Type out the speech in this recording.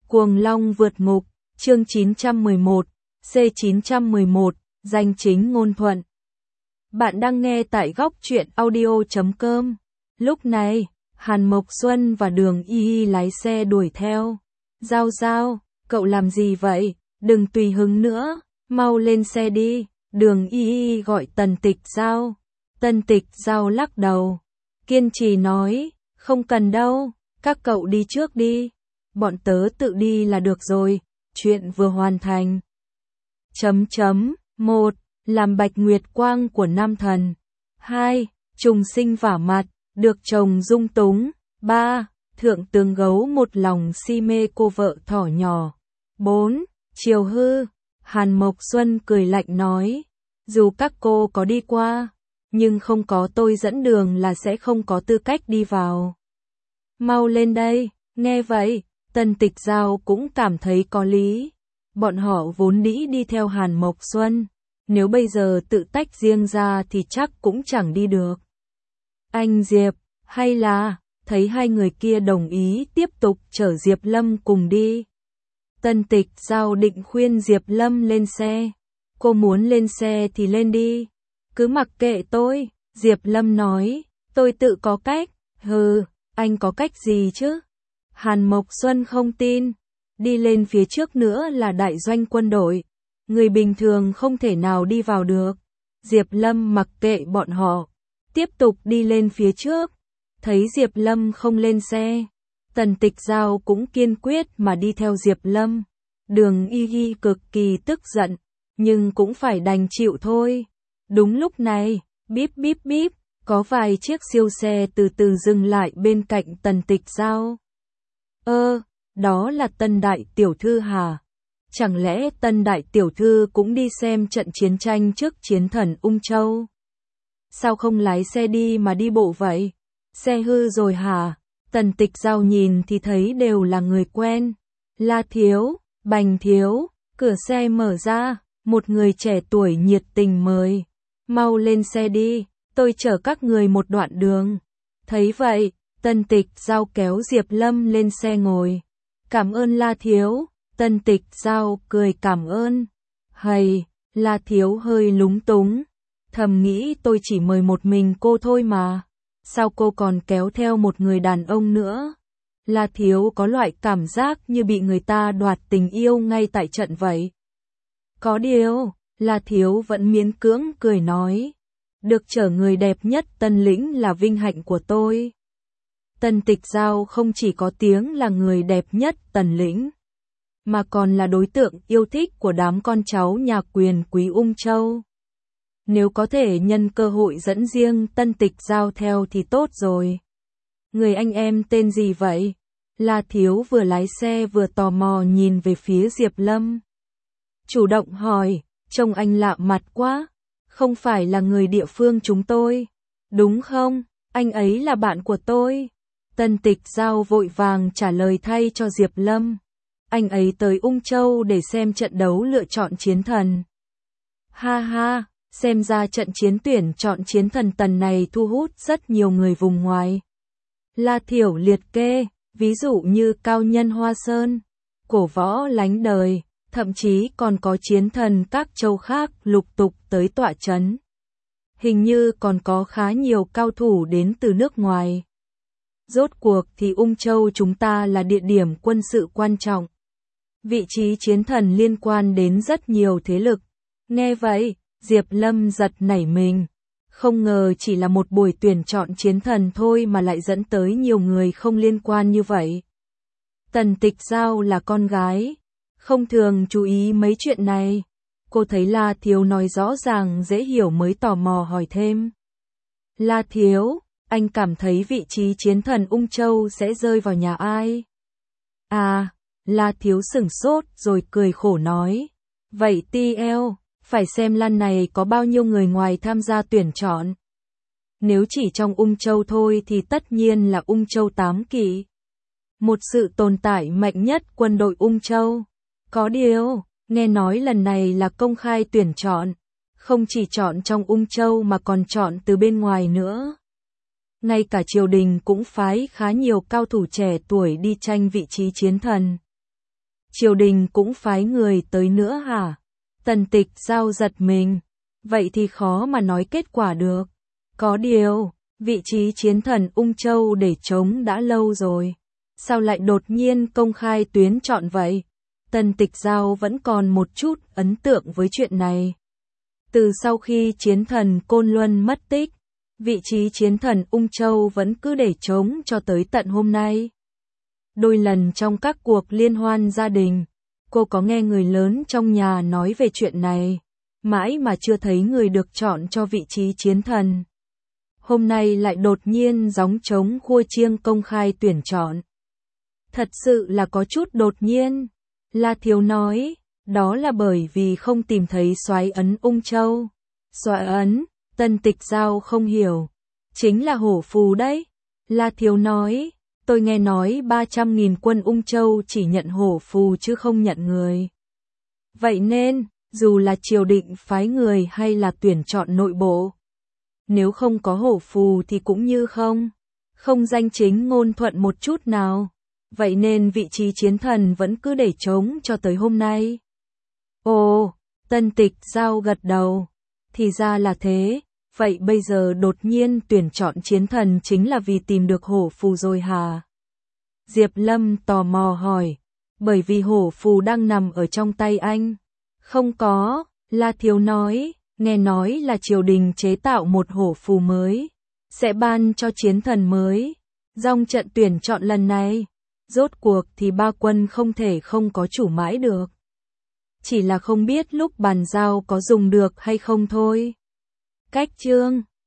Cuồng Long vượt ngục, chương 911, C911, danh chính ngôn thuận. Bạn đang nghe tại góc truyện audio.com. Lúc này, Hàn Mộc Xuân và Đường Y Y lái xe đuổi theo. Giao Giao, cậu làm gì vậy? Đừng tùy hứng nữa, mau lên xe đi. Đường Y Y gọi Tần Tịch Giao. Tần Tịch Giao lắc đầu, kiên trì nói, không cần đâu, các cậu đi trước đi. Bọn tớ tự đi là được rồi, chuyện vừa hoàn thành. 1. Làm Bạch Nguyệt Quang của Nam Thần. 2. Trùng sinh vả mặt, được chồng dung túng. 3. Thượng tướng gấu một lòng si mê cô vợ thỏ nhỏ. 4. Chiều hư. Hàn Mộc Xuân cười lạnh nói, dù các cô có đi qua, nhưng không có tôi dẫn đường là sẽ không có tư cách đi vào. Mau lên đây. Nghe vậy, Tần Tịch Giao cũng cảm thấy có lý. Bọn họ vốn nghĩ đi theo Hàn Mộc Xuân, nếu bây giờ tự tách riêng ra thì chắc cũng chẳng đi được. Anh Diệp, hay là, thấy hai người kia đồng ý tiếp tục chở Diệp Lâm cùng đi. Tần Tịch Giao định khuyên Diệp Lâm lên xe. Cô muốn lên xe thì lên đi. Cứ mặc kệ tôi, Diệp Lâm nói, tôi tự có cách. Hừ, anh có cách gì chứ? Hàn Mộc Xuân không tin. Đi lên phía trước nữa là đại doanh quân đội. Người bình thường không thể nào đi vào được. Diệp Lâm mặc kệ bọn họ, tiếp tục đi lên phía trước. Thấy Diệp Lâm không lên xe, Tần Tịch Giao cũng kiên quyết mà đi theo Diệp Lâm. Đường Y Y cực kỳ tức giận, nhưng cũng phải đành chịu thôi. Đúng lúc này, bíp bíp bíp, có vài chiếc siêu xe từ từ dừng lại bên cạnh Tần Tịch Giao. Đó là Tân Đại Tiểu Thư hả? Chẳng lẽ Tân Đại Tiểu Thư cũng đi xem trận chiến tranh trước chiến thần Ung Châu? Sao không lái xe đi mà đi bộ vậy? Xe hư rồi hả? Tần Tịch Giao nhìn thì thấy đều là người quen. La Thiếu, Bành Thiếu, cửa xe mở ra, một người trẻ tuổi nhiệt tình mời. Mau lên xe đi, tôi chở các người một đoạn đường. Thấy vậy, Tần Tịch Giao kéo Diệp Lâm lên xe ngồi. Cảm ơn La Thiếu. Tần Tịch Giao cười cảm ơn. Hầy, La Thiếu hơi lúng túng. Thầm nghĩ tôi chỉ mời một mình cô thôi mà. Sao cô còn kéo theo một người đàn ông nữa? La Thiếu có loại cảm giác như bị người ta đoạt tình yêu ngay tại trận vậy. Có điều, La Thiếu vẫn miễn cưỡng cười nói. Được chở người đẹp nhất Tân Lĩnh là vinh hạnh của tôi. Tần Tịch Giao không chỉ có tiếng là người đẹp nhất Tần Lĩnh, mà còn là đối tượng yêu thích của đám con cháu nhà quyền quý Ung Châu. Nếu có thể nhân cơ hội dẫn riêng Tần Tịch Giao theo thì tốt rồi. Người anh em tên gì vậy? La Thiếu vừa lái xe vừa tò mò nhìn về phía Diệp Lâm. Chủ động hỏi, trông anh lạ mặt quá, không phải là người địa phương chúng tôi, đúng không? Anh ấy là bạn của tôi. Tần Tịch Giao vội vàng trả lời thay cho Diệp Lâm. Anh ấy tới Ung Châu để xem trận đấu lựa chọn chiến thần. Ha ha, xem ra trận chiến tuyển chọn chiến thần Tần này thu hút rất nhiều người vùng ngoài. La Thiểu liệt kê, ví dụ như cao nhân Hoa Sơn, cổ võ lánh đời, thậm chí còn có chiến thần các châu khác lục tục tới tọa trấn. Hình như còn có khá nhiều cao thủ đến từ nước ngoài. Rốt cuộc thì Ung Châu chúng ta là địa điểm quân sự quan trọng. Vị trí chiến thần liên quan đến rất nhiều thế lực. Nghe vậy, Diệp Lâm giật nảy mình. Không ngờ chỉ là một buổi tuyển chọn chiến thần thôi mà lại dẫn tới nhiều người không liên quan như vậy. Tần Tịch Giao là con gái, không thường chú ý mấy chuyện này. Cô thấy La Thiếu nói rõ ràng dễ hiểu mới tò mò hỏi thêm. La Thiếu, anh cảm thấy vị trí chiến thần Ung Châu sẽ rơi vào nhà ai? À, La Thiếu sửng sốt rồi cười khổ nói. Vậy TL, phải xem lần này có bao nhiêu người ngoài tham gia tuyển chọn. Nếu chỉ trong Ung Châu thôi thì tất nhiên là Ung Châu 8 kỵ. Một sự tồn tại mạnh nhất quân đội Ung Châu. Có điều, nghe nói lần này là công khai tuyển chọn. Không chỉ chọn trong Ung Châu mà còn chọn từ bên ngoài nữa. Ngay cả triều đình cũng phái khá nhiều cao thủ trẻ tuổi đi tranh vị trí chiến thần. Triều đình cũng phái người tới nữa hả? Tần Tịch Giao giật mình. Vậy thì khó mà nói kết quả được. Có điều, vị trí chiến thần Ung Châu để trống đã lâu rồi. Sao lại đột nhiên công khai tuyển chọn vậy? Tần Tịch Giao vẫn còn một chút ấn tượng với chuyện này. Từ sau khi chiến thần Côn Luân mất tích, vị trí chiến thần Ung Châu vẫn cứ để trống cho tới tận hôm nay. Đôi lần trong các cuộc liên hoan gia đình, cô có nghe người lớn trong nhà nói về chuyện này, mãi mà chưa thấy người được chọn cho vị trí chiến thần. Hôm nay lại đột nhiên gióng trống khua chiêng công khai tuyển chọn. Thật sự là có chút đột nhiên. La Thiếu nói, đó là bởi vì không tìm thấy soái ấn Ung Châu. Soái ấn, Tần Tịch Giao không hiểu. Chính là hổ phù đấy. La Thiếu nói, tôi nghe nói 300.000 quân Ung Châu chỉ nhận hổ phù chứ không nhận người. Vậy nên, dù là triều đình phái người hay là tuyển chọn nội bộ, nếu không có hổ phù thì cũng như không danh chính ngôn thuận một chút nào. Vậy nên vị trí chiến thần vẫn cứ để trống cho tới hôm nay. Ồ, Tần Tịch Giao gật đầu. Thì ra là thế, vậy bây giờ đột nhiên tuyển chọn chiến thần chính là vì tìm được hổ phù rồi hả? Diệp Lâm tò mò hỏi, bởi vì hổ phù đang nằm ở trong tay anh. Không có, La Thiếu nói, nghe nói là triều đình chế tạo một hổ phù mới, sẽ ban cho chiến thần mới. Trong trận tuyển chọn lần này, rốt cuộc thì ba quân không thể không có chủ mãi được. Chỉ là không biết lúc bàn giao có dùng được hay không thôi. Cách chương